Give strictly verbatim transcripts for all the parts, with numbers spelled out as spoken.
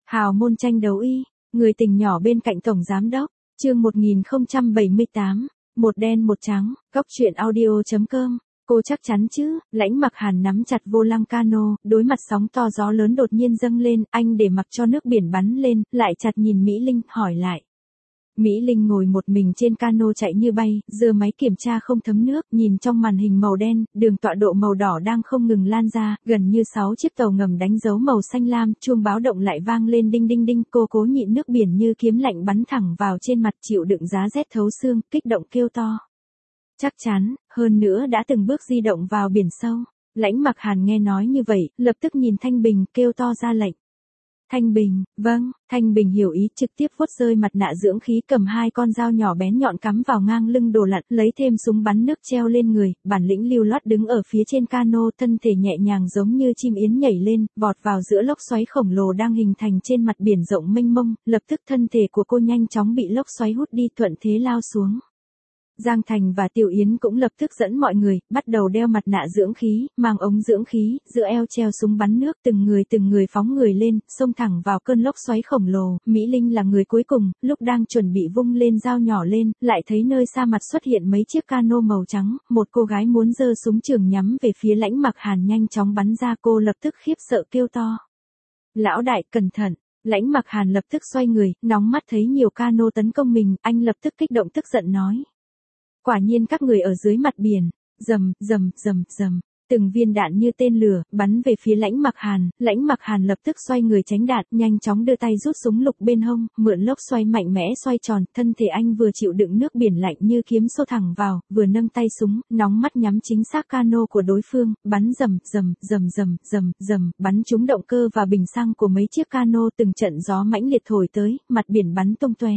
Hào môn tranh đấu y, người tình nhỏ bên cạnh tổng giám đốc, chương một nghìn không trăm bảy mươi tám, một đen một trắng, góc truyện audio chấm com. Cô chắc chắn chứ? Lãnh Mặc Hàn nắm chặt vô lăng cano, đối mặt sóng to gió lớn đột nhiên dâng lên, anh để mặc cho nước biển bắn lên, lại chặt nhìn Mỹ Linh, hỏi lại. Mỹ Linh ngồi một mình trên cano chạy như bay, giơ máy kiểm tra không thấm nước, nhìn trong màn hình màu đen, đường tọa độ màu đỏ đang không ngừng lan ra, gần như sáu chiếc tàu ngầm đánh dấu màu xanh lam, chuông báo động lại vang lên đinh đinh đinh, cô cố nhịn nước biển như kiếm lạnh bắn thẳng vào trên mặt, chịu đựng giá rét thấu xương, kích động kêu to. Chắc chắn, hơn nữa đã từng bước di động vào biển sâu. Lãnh Mặc Hàn nghe nói như vậy, lập tức nhìn Thanh Bình, kêu to ra lệnh. Thanh Bình, vâng, Thanh Bình hiểu ý, trực tiếp vuốt rơi mặt nạ dưỡng khí, cầm hai con dao nhỏ bén nhọn cắm vào ngang lưng đồ lặn, lấy thêm súng bắn nước treo lên người, bản lĩnh lưu loát đứng ở phía trên cano, thân thể nhẹ nhàng giống như chim yến nhảy lên, vọt vào giữa lốc xoáy khổng lồ đang hình thành trên mặt biển rộng mênh mông, lập tức thân thể của cô nhanh chóng bị lốc xoáy hút đi, thuận thế lao xuống. Giang Thành và Tiểu Yến cũng lập tức dẫn mọi người, bắt đầu đeo mặt nạ dưỡng khí, mang ống dưỡng khí, giữa eo treo súng bắn nước, từng người từng người phóng người lên, xông thẳng vào cơn lốc xoáy khổng lồ. Mỹ Linh là người cuối cùng, lúc đang chuẩn bị vung lên dao nhỏ lên, lại thấy nơi xa mặt xuất hiện mấy chiếc cano màu trắng, một cô gái muốn giơ súng trường nhắm về phía Lãnh Mặc Hàn, nhanh chóng bắn ra, cô lập tức khiếp sợ kêu to. Lão đại, cẩn thận! Lãnh Mặc Hàn lập tức xoay người, nóng mắt thấy nhiều cano tấn công mình, anh lập tức kích động tức giận nói. Quả nhiên các người ở dưới mặt biển, rầm, rầm, rầm, rầm, từng viên đạn như tên lửa, bắn về phía Lãnh Mặc Hàn, Lãnh Mặc Hàn lập tức xoay người tránh đạn, nhanh chóng đưa tay rút súng lục bên hông, mượn lốc xoay mạnh mẽ xoay tròn, thân thể anh vừa chịu đựng nước biển lạnh như kiếm xô thẳng vào, vừa nâng tay súng, nóng mắt nhắm chính xác cano của đối phương, bắn rầm, rầm, rầm, rầm, rầm, rầm, bắn trúng động cơ và bình xăng của mấy chiếc cano, từng trận gió mãnh liệt thổi tới, mặt biển bắn tung tóe.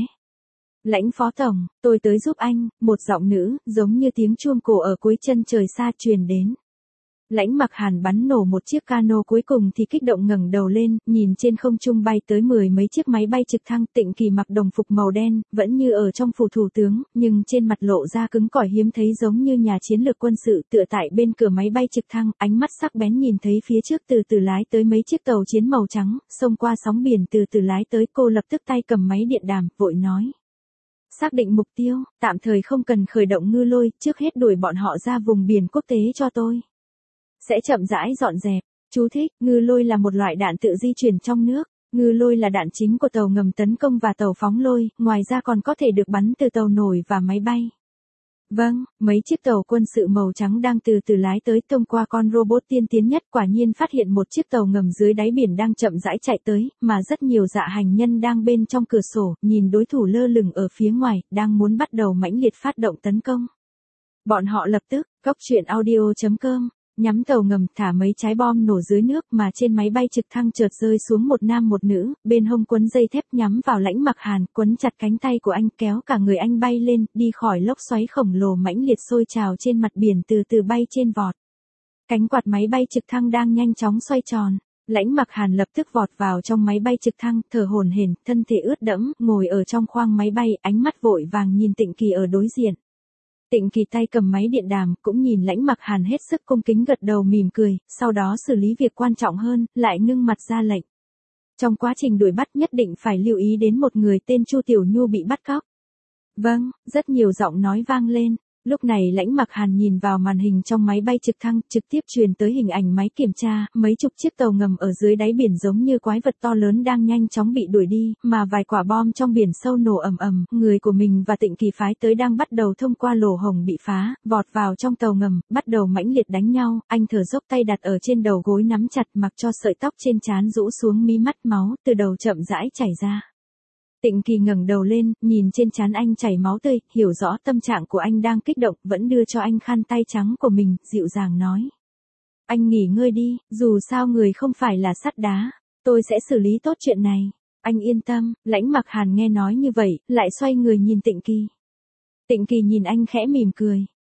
Lãnh phó tổng, tôi tới giúp anh, một giọng nữ, giống như tiếng chuông cổ ở cuối chân trời xa truyền đến. Lãnh Mặc Hàn bắn nổ một chiếc cano cuối cùng thì kích động ngẩng đầu lên, nhìn trên không trung bay tới mười mấy chiếc máy bay trực thăng. Tịnh Kỳ mặc đồng phục màu đen, vẫn như ở trong phủ thủ tướng, nhưng trên mặt lộ ra cứng cỏi hiếm thấy, giống như nhà chiến lược quân sự, tựa tại bên cửa máy bay trực thăng, ánh mắt sắc bén nhìn thấy phía trước từ từ lái tới mấy chiếc tàu chiến màu trắng, xông qua sóng biển từ từ lái tới, cô lập tức tay cầm máy điện đàm, vội nói. Xác định mục tiêu, tạm thời không cần khởi động ngư lôi, trước hết đuổi bọn họ ra vùng biển quốc tế cho tôi. Sẽ chậm rãi dọn dẹp. Chú thích, ngư lôi là một loại đạn tự di chuyển trong nước. Ngư lôi là đạn chính của tàu ngầm tấn công và tàu phóng lôi, ngoài ra còn có thể được bắn từ tàu nổi và máy bay. Vâng, mấy chiếc tàu quân sự màu trắng đang từ từ lái tới, thông qua con robot tiên tiến nhất, quả nhiên phát hiện một chiếc tàu ngầm dưới đáy biển đang chậm rãi chạy tới, mà rất nhiều dạ hành nhân đang bên trong cửa sổ, nhìn đối thủ lơ lửng ở phía ngoài, đang muốn bắt đầu mãnh liệt phát động tấn công. Bọn họ lập tức, góc truyện audio chấm com, nhắm tàu ngầm, thả mấy trái bom nổ dưới nước, mà trên máy bay trực thăng chợt rơi xuống một nam một nữ, bên hông quấn dây thép nhắm vào Lãnh Mặc Hàn, quấn chặt cánh tay của anh, kéo cả người anh bay lên, đi khỏi lốc xoáy khổng lồ mãnh liệt sôi trào trên mặt biển, từ từ bay trên vọt. Cánh quạt máy bay trực thăng đang nhanh chóng xoay tròn. Lãnh Mặc Hàn lập tức vọt vào trong máy bay trực thăng, thở hổn hển, thân thể ướt đẫm, ngồi ở trong khoang máy bay, ánh mắt vội vàng nhìn Tịnh Kỳ ở đối diện. Tịnh Kỳ tay cầm máy điện đàm, cũng nhìn Lãnh Mặc Hàn hết sức cung kính, gật đầu mỉm cười, sau đó xử lý việc quan trọng hơn, lại ngưng mặt ra lệnh. Trong quá trình đuổi bắt nhất định phải lưu ý đến một người tên Chu Tiểu Nhu bị bắt cóc. Vâng, rất nhiều giọng nói vang lên. Lúc này Lãnh Mặc Hàn nhìn vào màn hình trong máy bay trực thăng, trực tiếp truyền tới hình ảnh máy kiểm tra, mấy chục chiếc tàu ngầm ở dưới đáy biển giống như quái vật to lớn đang nhanh chóng bị đuổi đi, mà vài quả bom trong biển sâu nổ ầm ầm, người của mình và Tịnh Kỳ phái tới đang bắt đầu thông qua lỗ hổng bị phá, vọt vào trong tàu ngầm, bắt đầu mãnh liệt đánh nhau, anh thở dốc, tay đặt ở trên đầu gối nắm chặt, mặc cho sợi tóc trên trán rũ xuống, mí mắt máu từ đầu chậm rãi chảy ra. Tịnh Kỳ ngẩng đầu lên, nhìn trên trán anh chảy máu tươi, hiểu rõ tâm trạng của anh đang kích động, vẫn đưa cho anh khăn tay trắng của mình, dịu dàng nói. Anh nghỉ ngơi đi, dù sao người không phải là sắt đá, tôi sẽ xử lý tốt chuyện này. Anh yên tâm. Lãnh Mặc Hàn nghe nói như vậy, lại xoay người nhìn Tịnh Kỳ. Tịnh Kỳ nhìn anh khẽ mỉm cười.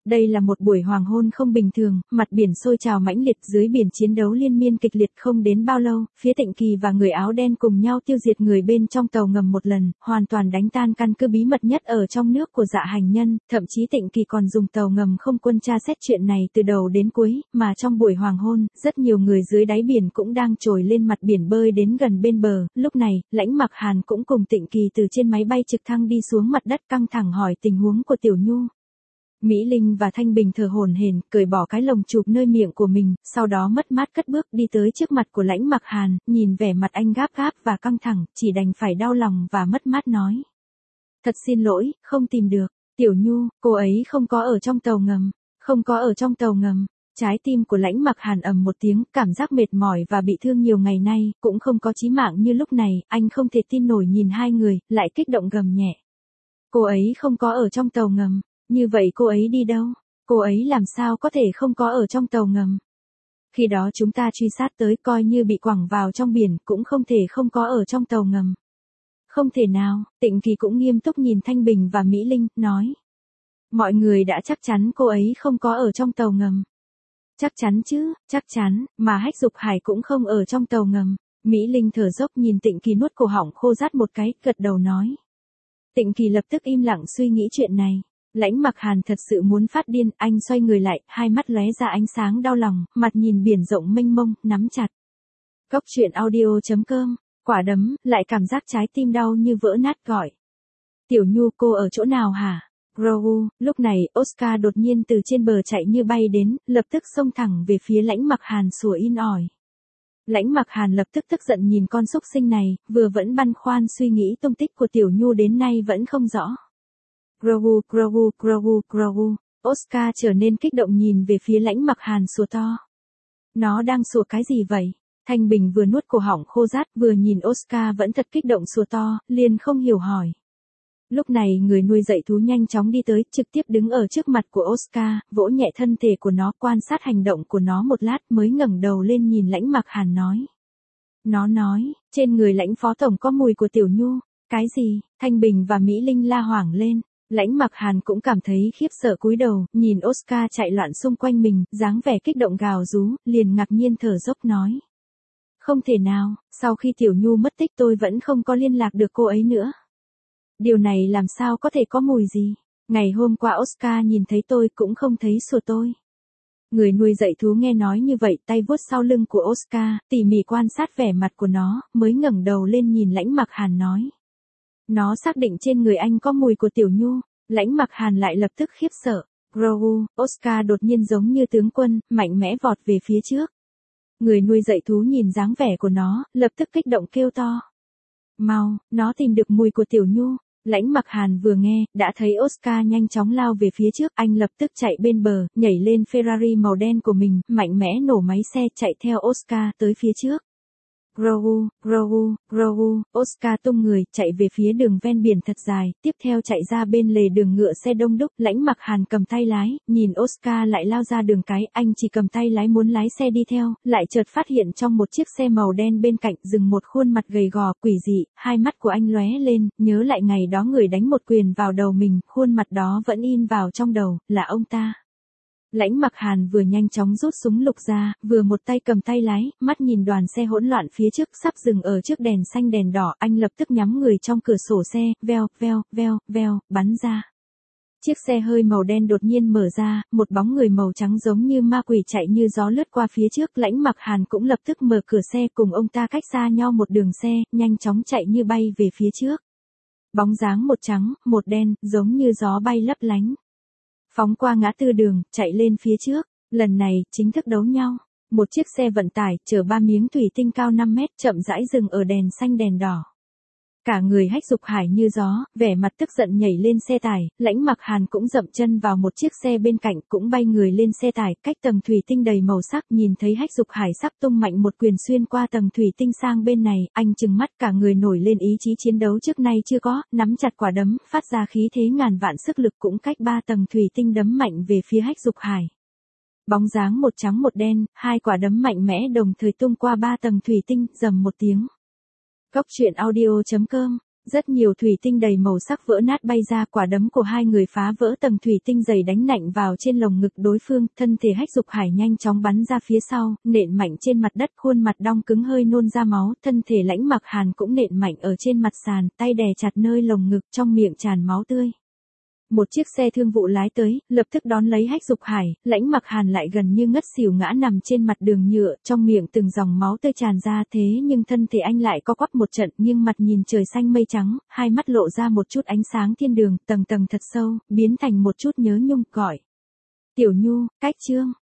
Đây là một buổi hoàng hôn không bình thường, mặt biển sôi trào mãnh liệt, dưới biển chiến đấu liên miên kịch liệt. Không đến bao lâu, phía Tịnh Kỳ và người áo đen cùng nhau tiêu diệt người bên trong tàu ngầm một lần, hoàn toàn đánh tan căn cứ bí mật nhất ở trong nước của Dạ Hành Nhân, thậm chí Tịnh Kỳ còn dùng tàu ngầm không quân tra xét chuyện này từ đầu đến cuối, mà trong buổi hoàng hôn, rất nhiều người dưới đáy biển cũng đang trồi lên mặt biển bơi đến gần bên bờ. Lúc này, Lãnh Mặc Hàn cũng cùng Tịnh Kỳ từ trên máy bay trực thăng đi xuống mặt đất, căng thẳng hỏi tình huống của Tiểu Nhu. Mỹ Linh và Thanh Bình thở hổn hển, cởi bỏ cái lồng chụp nơi miệng của mình, sau đó mất mát cất bước đi tới trước mặt của Lãnh Mặc Hàn, nhìn vẻ mặt anh gáp gáp và căng thẳng, chỉ đành phải đau lòng và mất mát nói. Thật xin lỗi, không tìm được. Tiểu Nhu, cô ấy không có ở trong tàu ngầm, không có ở trong tàu ngầm. Trái tim của Lãnh Mặc Hàn ầm một tiếng, cảm giác mệt mỏi và bị thương nhiều ngày nay, cũng không có chí mạng như lúc này, anh không thể tin nổi nhìn hai người, lại kích động gầm nhẹ. Cô ấy không có ở trong tàu ngầm. Như vậy cô ấy đi đâu? Cô ấy làm sao có thể không có ở trong tàu ngầm? Khi đó chúng ta truy sát tới, coi như bị quẳng vào trong biển, cũng không thể không có ở trong tàu ngầm. Không thể nào. Tịnh Kỳ cũng nghiêm túc nhìn Thanh Bình và Mỹ Linh, nói. Mọi người đã chắc chắn cô ấy không có ở trong tàu ngầm. Chắc chắn chứ, chắc chắn, mà Hách Dục Hải cũng không ở trong tàu ngầm. Mỹ Linh thở dốc nhìn Tịnh Kỳ nuốt cổ họng khô rát một cái, gật đầu nói. Tịnh Kỳ lập tức im lặng suy nghĩ chuyện này. Lãnh Mặc Hàn thật sự muốn phát điên, anh xoay người lại, hai mắt lóe ra ánh sáng đau lòng, mặt nhìn biển rộng mênh mông, nắm chặt. Góc truyện audio chấm com, quả đấm, lại cảm giác trái tim đau như vỡ nát gọi. Tiểu Nhu, cô ở chỗ nào hả? Grogu, lúc này, Oscar đột nhiên từ trên bờ chạy như bay đến, lập tức xông thẳng về phía Lãnh Mặc Hàn sủa in ỏi. Lãnh Mặc Hàn lập tức tức giận nhìn con xúc sinh này, vừa vẫn băn khoăn suy nghĩ tung tích của Tiểu Nhu đến nay vẫn không rõ. Grogu, Grogu, Grogu, Grogu. Oscar trở nên kích động nhìn về phía Lãnh Mặc Hàn sủa to. Nó đang sủa cái gì vậy? Thanh Bình vừa nuốt cổ họng khô rát, vừa nhìn Oscar vẫn thật kích động sủa to, liền không hiểu hỏi. Lúc này người nuôi dạy thú nhanh chóng đi tới, trực tiếp đứng ở trước mặt của Oscar, vỗ nhẹ thân thể của nó, quan sát hành động của nó một lát mới ngẩng đầu lên nhìn Lãnh Mặc Hàn nói. Nó nói, trên người Lãnh Phó Tổng có mùi của Tiểu Nhu. Cái gì? Thanh Bình và Mỹ Linh la hoảng lên. Lãnh Mặc Hàn cũng cảm thấy khiếp sợ cúi đầu, nhìn Oscar chạy loạn xung quanh mình, dáng vẻ kích động gào rú, liền ngạc nhiên thở dốc nói. Không thể nào, sau khi Tiểu Nhu mất tích tôi vẫn không có liên lạc được cô ấy nữa. Điều này làm sao có thể có mùi gì? Ngày hôm qua Oscar nhìn thấy tôi cũng không thấy sủa tôi. Người nuôi dạy thú nghe nói như vậy, tay vuốt sau lưng của Oscar, tỉ mỉ quan sát vẻ mặt của nó, mới ngẩng đầu lên nhìn Lãnh Mặc Hàn nói. Nó xác định trên người anh có mùi của Tiểu Nhu. Lãnh Mặc Hàn lại lập tức khiếp sợ. Grogu, Oscar đột nhiên giống như tướng quân, mạnh mẽ vọt về phía trước. Người nuôi dạy thú nhìn dáng vẻ của nó, lập tức kích động kêu to. Mau, nó tìm được mùi của Tiểu Nhu. Lãnh Mặc Hàn vừa nghe, đã thấy Oscar nhanh chóng lao về phía trước, anh lập tức chạy bên bờ, nhảy lên Ferrari màu đen của mình, mạnh mẽ nổ máy xe chạy theo Oscar tới phía trước. Grogu, Grogu, Grogu, Oscar tung người, chạy về phía đường ven biển thật dài, tiếp theo chạy ra bên lề đường ngựa xe đông đúc, Lãnh Mặc Hàn cầm tay lái, nhìn Oscar lại lao ra đường cái, anh chỉ cầm tay lái muốn lái xe đi theo, lại chợt phát hiện trong một chiếc xe màu đen bên cạnh dừng một khuôn mặt gầy gò, quỷ dị, hai mắt của anh lóe lên, nhớ lại ngày đó người đánh một quyền vào đầu mình, khuôn mặt đó vẫn in vào trong đầu, là ông ta. Lãnh Mặc Hàn vừa nhanh chóng rút súng lục ra, vừa một tay cầm tay lái, mắt nhìn đoàn xe hỗn loạn phía trước sắp dừng ở trước đèn xanh đèn đỏ, anh lập tức nhắm người trong cửa sổ xe, veo, veo, veo, veo, bắn ra. Chiếc xe hơi màu đen đột nhiên mở ra, một bóng người màu trắng giống như ma quỷ chạy như gió lướt qua phía trước, Lãnh Mặc Hàn cũng lập tức mở cửa xe cùng ông ta cách xa nhau một đường xe, nhanh chóng chạy như bay về phía trước. Bóng dáng một trắng, một đen, giống như gió bay lấp lánh. Phóng qua ngã tư đường, chạy lên phía trước, lần này, chính thức đấu nhau. Một chiếc xe vận tải, chở ba miếng thủy tinh cao năm mét, chậm rãi dừng ở đèn xanh đèn đỏ. Cả người Hách Dục Hải như gió, vẻ mặt tức giận nhảy lên xe tải, Lãnh Mặc Hàn cũng dậm chân vào một chiếc xe bên cạnh, cũng bay người lên xe tải, cách tầng thủy tinh đầy màu sắc, nhìn thấy Hách Dục Hải sắc tung mạnh một quyền xuyên qua tầng thủy tinh sang bên này, anh trừng mắt, cả người nổi lên ý chí chiến đấu trước nay chưa có, nắm chặt quả đấm, phát ra khí thế ngàn vạn sức lực cũng cách ba tầng thủy tinh đấm mạnh về phía Hách Dục Hải. Bóng dáng một trắng một đen, hai quả đấm mạnh mẽ đồng thời tung qua ba tầng thủy tinh, rầm một tiếng. Góc truyện audio chấm com Rất nhiều thủy tinh đầy màu sắc vỡ nát bay ra, quả đấm của hai người phá vỡ tầng thủy tinh dày đánh nạnh vào trên lồng ngực đối phương, thân thể Hách Dục Hải nhanh chóng bắn ra phía sau, nện mạnh trên mặt đất, khuôn mặt đong cứng hơi nôn ra máu, thân thể Lãnh Mặc Hàn cũng nện mạnh ở trên mặt sàn, tay đè chặt nơi lồng ngực, trong miệng tràn máu tươi. Một chiếc xe thương vụ lái tới, lập tức đón lấy Hách Dục Hải, Lãnh Mặc Hàn lại gần như ngất xỉu ngã nằm trên mặt đường nhựa, trong miệng từng dòng máu tươi tràn ra, thế nhưng thân thể anh lại co quắp một trận, nghiêng mặt nhìn trời xanh mây trắng, hai mắt lộ ra một chút ánh sáng thiên đường, tầng tầng thật sâu, biến thành một chút nhớ nhung, gọi. Tiểu Nhu, Cách Chương.